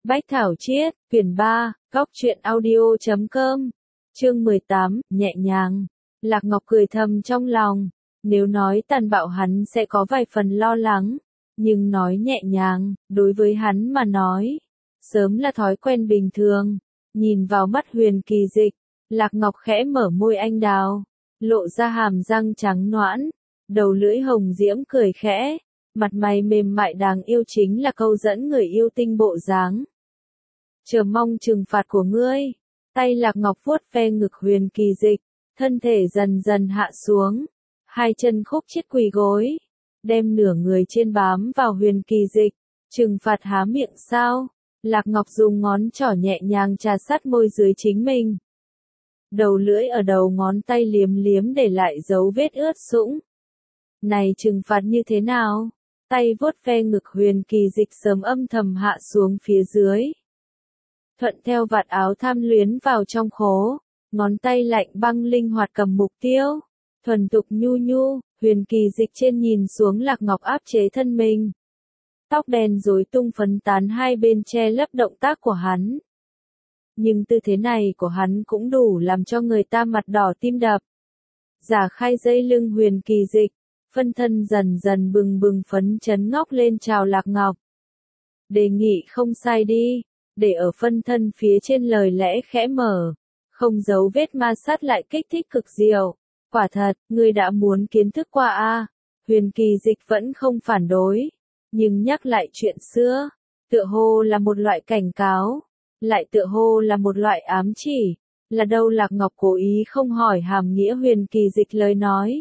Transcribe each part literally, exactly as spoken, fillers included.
Bách Thảo Chiết, quyển ba, góc truyện audio chấm com, chương mười tám, nhẹ nhàng. Lạc Ngọc cười thầm trong lòng, nếu nói tàn bạo hắn sẽ có vài phần lo lắng, nhưng nói nhẹ nhàng, đối với hắn mà nói, sớm là thói quen bình thường. Nhìn vào mắt Huyền Kỳ Dịch, Lạc Ngọc khẽ mở môi anh đào, lộ ra hàm răng trắng nõn, đầu lưỡi hồng diễm cười khẽ, mặt mày mềm mại đáng yêu chính là câu dẫn người yêu tinh bộ dáng. Chờ mong trừng phạt của ngươi. Tay Lạc Ngọc vuốt ve ngực Huyền Kỳ Dịch, thân thể dần dần hạ xuống, hai chân khúc chết quỳ gối, đem nửa người trên bám vào Huyền Kỳ Dịch. Trừng phạt há miệng sao? Lạc Ngọc dùng ngón trỏ nhẹ nhàng trà sát môi dưới chính mình. Đầu lưỡi ở đầu ngón tay liếm liếm để lại dấu vết ướt sũng. Này trừng phạt như thế nào? Tay vuốt ve ngực Huyền Kỳ Dịch sớm âm thầm hạ xuống phía dưới. Thuận theo vạt áo tham luyến vào trong khố, ngón tay lạnh băng linh hoạt cầm mục tiêu, thuần tục nhu nhu. Huyền Kỳ Dịch trên nhìn xuống Lạc Ngọc áp chế thân mình. Tóc đen rối tung phấn tán hai bên che lấp động tác của hắn. Nhưng tư thế này của hắn cũng đủ làm cho người ta mặt đỏ tim đập. Giả khai dây lưng Huyền Kỳ Dịch, phân thân dần dần bừng bừng phấn chấn ngóc lên chào Lạc Ngọc. Đề nghị không sai đi. Để ở phân thân phía trên lời lẽ khẽ mở, không giấu vết ma sát lại kích thích cực diệu. Quả thật, ngươi đã muốn kiến thức qua a. À? Huyền Kỳ Dịch vẫn không phản đối, nhưng nhắc lại chuyện xưa, tựa hồ là một loại cảnh cáo, lại tựa hồ là một loại ám chỉ. Là đâu? Lạc Ngọc cố ý không hỏi hàm nghĩa Huyền Kỳ Dịch lời nói.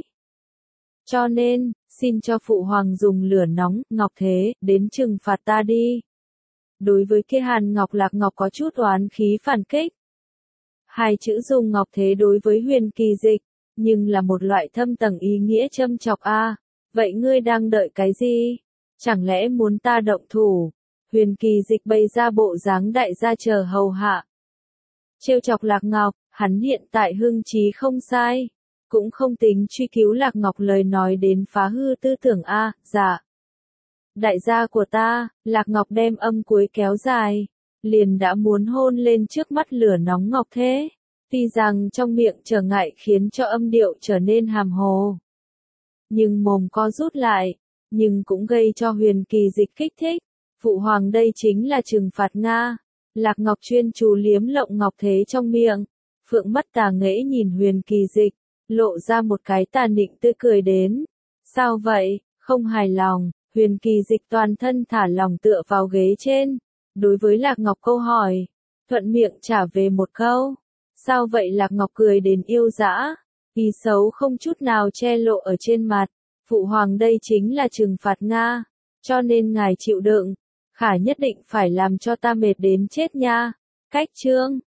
Cho nên, xin cho phụ hoàng dùng lửa nóng, Ngọc Thế, đến trừng phạt ta đi. Đối với kia Hàn Ngọc, Lạc Ngọc có chút oán khí phản kích. Hai chữ dùng Ngọc Thế đối với Huyền Kỳ Dịch, nhưng là một loại thâm tầng ý nghĩa châm chọc a. À, vậy ngươi đang đợi cái gì? Chẳng lẽ muốn ta động thủ? Huyền Kỳ Dịch bày ra bộ dáng đại gia chờ hầu hạ. Trêu chọc Lạc Ngọc, hắn hiện tại hưng trí không sai, cũng không tính truy cứu Lạc Ngọc lời nói đến phá hư tư tưởng a. À, dạ. Đại gia của ta. Lạc Ngọc đem âm cuối kéo dài, liền đã muốn hôn lên trước mắt lửa nóng Ngọc Thế. Tuy rằng trong miệng trở ngại khiến cho âm điệu trở nên hàm hồ, nhưng mồm co rút lại, nhưng cũng gây cho Huyền Kỳ Dịch kích thích. Phụ hoàng, đây chính là trừng phạt Nga. Lạc Ngọc chuyên chú liếm lộng Ngọc Thế trong miệng, phượng mắt tà nghễ nhìn Huyền Kỳ Dịch, lộ ra một cái tà nịnh tươi cười đến. Sao vậy? Không hài lòng? Huyền Kỳ Dịch toàn thân thả lỏng tựa vào ghế trên, đối với Lạc Ngọc câu hỏi, thuận miệng trả về một câu. Sao vậy? Lạc Ngọc cười đến yêu dã, ý xấu không chút nào che lộ ở trên mặt. Phụ hoàng, đây chính là trừng phạt Nga, cho nên ngài chịu đựng, khả nhất định phải làm cho ta mệt đến chết nha. Cách chương